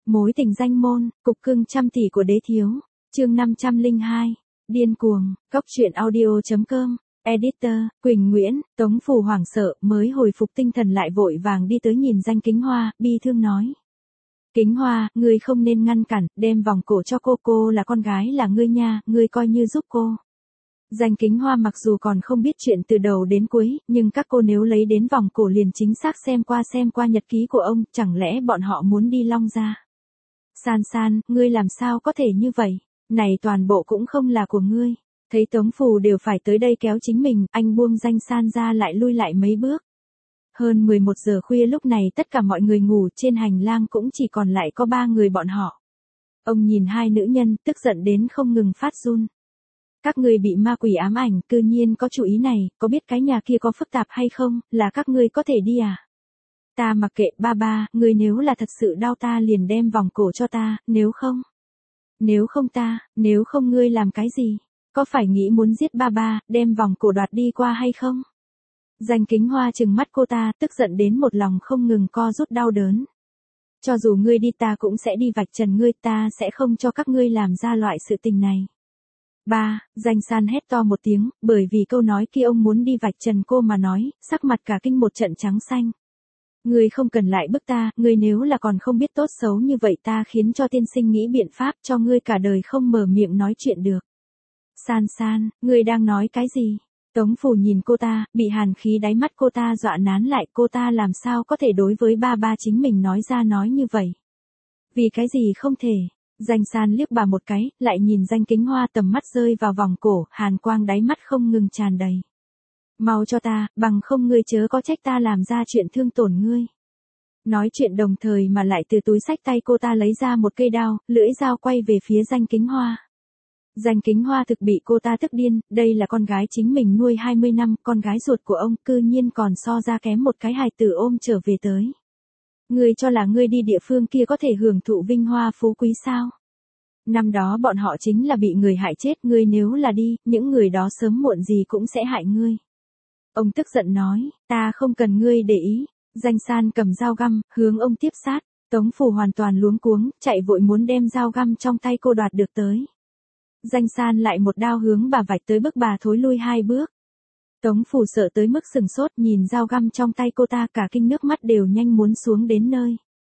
Mối tình danh môn, cục cưng trăm tỷ của đế thiếu. Chương 502. Điên cuồng, cóc truyện audio.com. Editor, Quỳnh Nguyễn. Tống Phủ hoảng sợ, mới hồi phục tinh thần lại vội vàng đi tới nhìn Danh Kính Hoa, bi thương nói. Kính Hoa, ngươi không nên ngăn cản, đem vòng cổ cho cô là con gái là ngươi nha, ngươi coi như giúp cô. Danh Kính Hoa mặc dù còn không biết chuyện từ đầu đến cuối, nhưng các cô nếu lấy đến vòng cổ liền chính xác xem qua nhật ký của ông, chẳng lẽ bọn họ muốn đi Long Gia. San San, ngươi làm sao có thể như vậy, này toàn bộ cũng không là của ngươi. Thấy Tống Phủ đều phải tới đây kéo chính mình, anh buông Danh San ra lại lui lại mấy bước. Hơn 11 giờ khuya lúc này tất cả mọi người ngủ, trên hành lang cũng chỉ còn lại có 3 người bọn họ. Ông nhìn hai nữ nhân, tức giận đến không ngừng phát run. Các ngươi bị ma quỷ ám ảnh, cư nhiên có chủ ý này, có biết cái nhà kia có phức tạp hay không, là các ngươi có thể đi à? Ta mặc kệ ba, ngươi nếu là thật sự đau ta liền đem vòng cổ cho ta, nếu không ngươi làm cái gì? Có phải nghĩ muốn giết ba, đem vòng cổ đoạt đi qua hay không? Danh Kính Hoa trừng mắt cô ta, tức giận đến một lòng không ngừng co rút đau đớn. Cho dù ngươi đi ta cũng sẽ đi vạch trần ngươi, ta sẽ không cho các ngươi làm ra loại sự tình này. Ba, Danh San hét to một tiếng, bởi vì câu nói kia ông muốn đi vạch trần cô mà nói, sắc mặt cả kinh một trận trắng xanh. Ngươi không cần lại bức ta, ngươi nếu là còn không biết tốt xấu như vậy ta khiến cho tiên sinh nghĩ biện pháp cho ngươi cả đời không mở miệng nói chuyện được. San San, ngươi đang nói cái gì? Tống Phủ nhìn cô ta, bị hàn khí đáy mắt cô ta dọa nán lại, cô ta làm sao có thể đối với ba chính mình nói ra nói như vậy? Vì cái gì không thể? Danh San liếc bà một cái, lại nhìn Danh Kính Hoa, tầm mắt rơi vào vòng cổ, hàn quang đáy mắt không ngừng tràn đầy. Mau cho ta, bằng không ngươi chớ có trách ta làm ra chuyện thương tổn ngươi. Nói chuyện đồng thời mà lại từ túi xách tay cô ta lấy ra một cây đao, lưỡi dao quay về phía Danh Kính Hoa. Danh Kính Hoa thực bị cô ta tức điên, đây là con gái chính mình nuôi 20 năm, con gái ruột của ông, cư nhiên còn so ra kém một cái hài tử ôm trở về tới. Ngươi cho là ngươi đi địa phương kia có thể hưởng thụ vinh hoa phú quý sao? Năm đó bọn họ chính là bị người hại chết, ngươi nếu là đi, những người đó sớm muộn gì cũng sẽ hại ngươi. Ông tức giận nói, ta không cần ngươi để ý. Danh San cầm dao găm, hướng ông tiếp sát. Tống Phủ hoàn toàn luống cuống, chạy vội muốn đem dao găm trong tay cô đoạt được tới. Danh San lại một đao hướng bà vạch tới, bức bà thối lui 2 bước. Tống Phủ sợ tới mức sừng sốt, nhìn dao găm trong tay cô ta, cả kinh nước mắt đều nhanh muốn xuống đến nơi.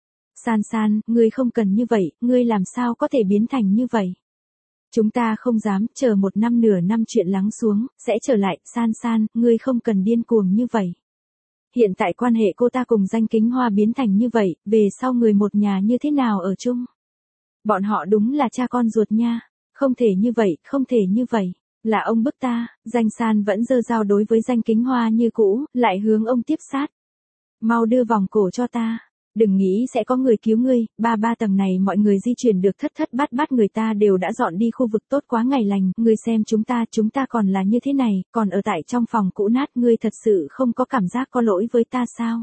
San San, ngươi không cần như vậy, ngươi làm sao có thể biến thành như vậy? Chúng ta không dám, chờ 1 năm nửa năm chuyện lắng xuống, sẽ trở lại. San San, ngươi không cần điên cuồng như vậy. Hiện tại quan hệ cô ta cùng Danh Kính Hoa biến thành như vậy, về sau người một nhà như thế nào ở chung? Bọn họ đúng là cha con ruột nha. Không thể như vậy, là ông bức ta. Danh San vẫn giơ dao đối với Danh Kính Hoa như cũ, lại hướng ông tiếp sát. Mau đưa vòng cổ cho ta. Đừng nghĩ sẽ có người cứu ngươi, ba tầng này mọi người di chuyển được thất bát người ta đều đã dọn đi khu vực tốt quá ngày lành, ngươi xem chúng ta còn là như thế này, còn ở tại trong phòng cũ nát, ngươi thật sự không có cảm giác có lỗi với ta sao?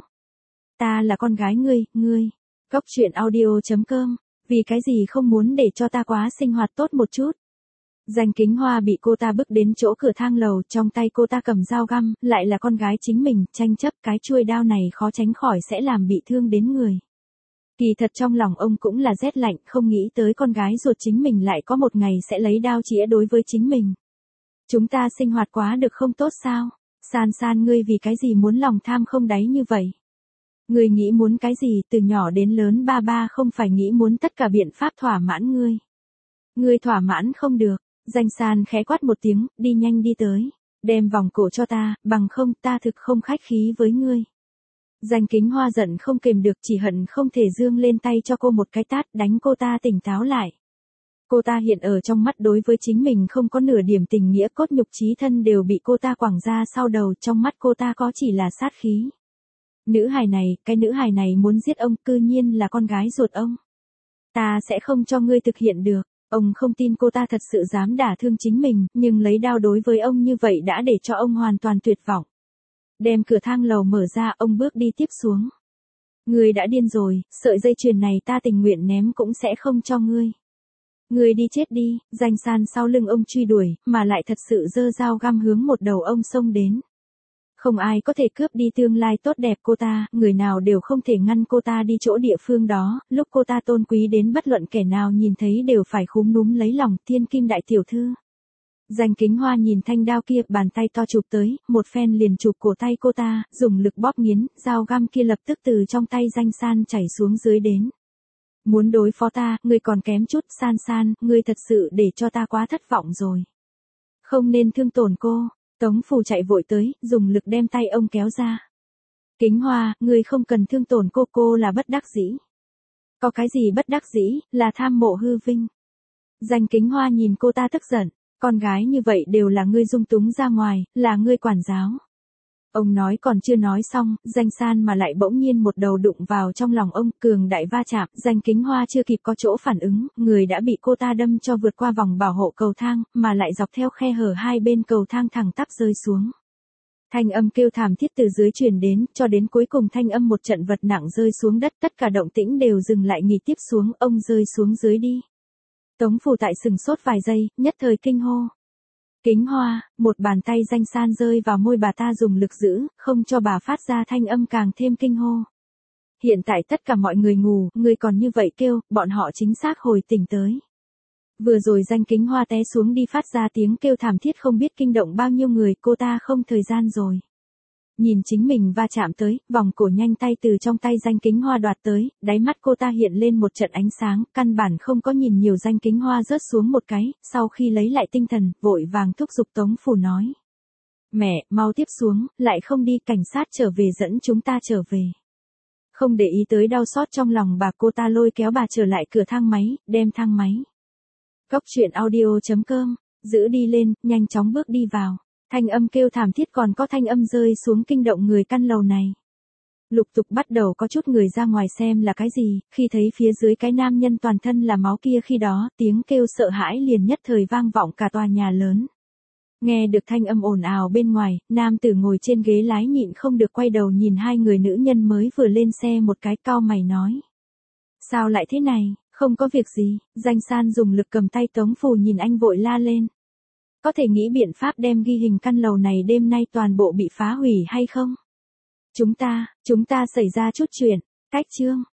Ta là con gái ngươi. Cóc truyện audio.com, vì cái gì không muốn để cho ta quá sinh hoạt tốt một chút? Danh Kính Hoa bị cô ta bức đến chỗ cửa thang lầu, trong tay cô ta cầm dao găm, lại là con gái chính mình, tranh chấp cái chuôi đao này khó tránh khỏi sẽ làm bị thương đến người. Kỳ thật trong lòng ông cũng là rét lạnh, không nghĩ tới con gái ruột chính mình lại có một ngày sẽ lấy đao chĩa đối với chính mình. Chúng ta sinh hoạt quá được không tốt sao? San San, ngươi vì cái gì muốn lòng tham không đáy như vậy? Ngươi nghĩ muốn cái gì, từ nhỏ đến lớn ba không phải nghĩ muốn tất cả biện pháp thỏa mãn ngươi. Ngươi thỏa mãn không được. Danh San khẽ quát một tiếng, đi nhanh đi tới. Đem vòng cổ cho ta, bằng không ta thực không khách khí với ngươi. Danh Kính Hoa giận không kềm được, chỉ hận không thể giương lên tay cho cô một cái tát, đánh cô ta tỉnh táo lại. Cô ta hiện ở trong mắt đối với chính mình không có nửa điểm tình nghĩa, cốt nhục chí thân đều bị cô ta quẳng ra sau đầu, trong mắt cô ta có chỉ là sát khí. Cái nữ hài này muốn giết ông, cư nhiên là con gái ruột ông. Ta sẽ không cho ngươi thực hiện được. Ông không tin cô ta thật sự dám đả thương chính mình, nhưng lấy đao đối với ông như vậy đã để cho ông hoàn toàn tuyệt vọng. Đem cửa thang lầu mở ra, ông bước đi tiếp xuống. Ngươi đã điên rồi, sợi dây chuyền này ta tình nguyện ném cũng sẽ không cho ngươi. Ngươi đi chết đi. Danh San sau lưng ông truy đuổi, mà lại thật sự giơ dao găm hướng một đầu ông xông đến. Không ai có thể cướp đi tương lai tốt đẹp cô ta, người nào đều không thể ngăn cô ta đi chỗ địa phương đó, lúc cô ta tôn quý đến bất luận kẻ nào nhìn thấy đều phải khúm núm lấy lòng thiên kim đại tiểu thư. Danh Kính Hoa nhìn thanh đao kia, bàn tay to chụp tới, một phen liền chụp cổ tay cô ta, dùng lực bóp nghiến, dao găm kia lập tức từ trong tay Danh San chảy xuống dưới đến. Muốn đối phó ta, ngươi còn kém chút, San San, ngươi thật sự để cho ta quá thất vọng rồi. Không nên thương tổn cô. Tống Phù chạy vội tới, dùng lực đem tay ông kéo ra. Kính Hoa, ngươi không cần thương tổn cô là bất đắc dĩ. Có cái gì bất đắc dĩ, là tham mộ hư vinh. Danh Kính Hoa nhìn cô ta tức giận, con gái như vậy đều là ngươi dung túng ra ngoài, là ngươi quản giáo. Ông nói còn chưa nói xong, Danh San mà lại bỗng nhiên một đầu đụng vào trong lòng ông, cường đại va chạm, Danh Kính Hoa chưa kịp có chỗ phản ứng, người đã bị cô ta đâm cho vượt qua vòng bảo hộ cầu thang, mà lại dọc theo khe hở hai bên cầu thang thẳng tắp rơi xuống. Thanh âm kêu thảm thiết từ dưới truyền đến, cho đến cuối cùng thanh âm một trận vật nặng rơi xuống đất, tất cả động tĩnh đều dừng lại nghỉ tiếp xuống, ông rơi xuống dưới đi. Tống Phù tại sừng sốt vài giây, nhất thời kinh hô. Kính Hoa, một bàn tay Danh San rơi vào môi bà ta dùng lực giữ, không cho bà phát ra thanh âm càng thêm kinh hô. Hiện tại tất cả mọi người ngủ, người còn như vậy kêu, bọn họ chính xác hồi tỉnh tới. Vừa rồi Danh Kính Hoa té xuống đi phát ra tiếng kêu thảm thiết không biết kinh động bao nhiêu người, cô ta không thời gian rồi. Nhìn chính mình va chạm tới, vòng cổ nhanh tay từ trong tay Danh Kính Hoa đoạt tới, đáy mắt cô ta hiện lên một trận ánh sáng, căn bản không có nhìn nhiều. Danh Kính Hoa rớt xuống một cái, sau khi lấy lại tinh thần, vội vàng thúc giục Tống Phù nói. Mẹ, mau tiếp xuống, lại không đi, cảnh sát trở về dẫn chúng ta trở về. Không để ý tới đau xót trong lòng bà, cô ta lôi kéo bà trở lại cửa thang máy, đem thang máy. Góc truyện audio.com, giữ đi lên, nhanh chóng bước đi vào. Thanh âm kêu thảm thiết còn có thanh âm rơi xuống kinh động người căn lầu này. Lục tục bắt đầu có chút người ra ngoài xem là cái gì, khi thấy phía dưới cái nam nhân toàn thân là máu kia, khi đó, tiếng kêu sợ hãi liền nhất thời vang vọng cả tòa nhà lớn. Nghe được thanh âm ồn ào bên ngoài, nam tử ngồi trên ghế lái nhịn không được quay đầu nhìn hai người nữ nhân mới vừa lên xe một cái, cau mày nói. Sao lại thế này, không có việc gì. Danh San dùng lực cầm tay Tống Phù nhìn anh vội la lên. Có thể nghĩ biện pháp đem ghi hình căn lầu này đêm nay toàn bộ bị phá hủy hay không? Chúng ta xảy ra chút chuyện, cách chương.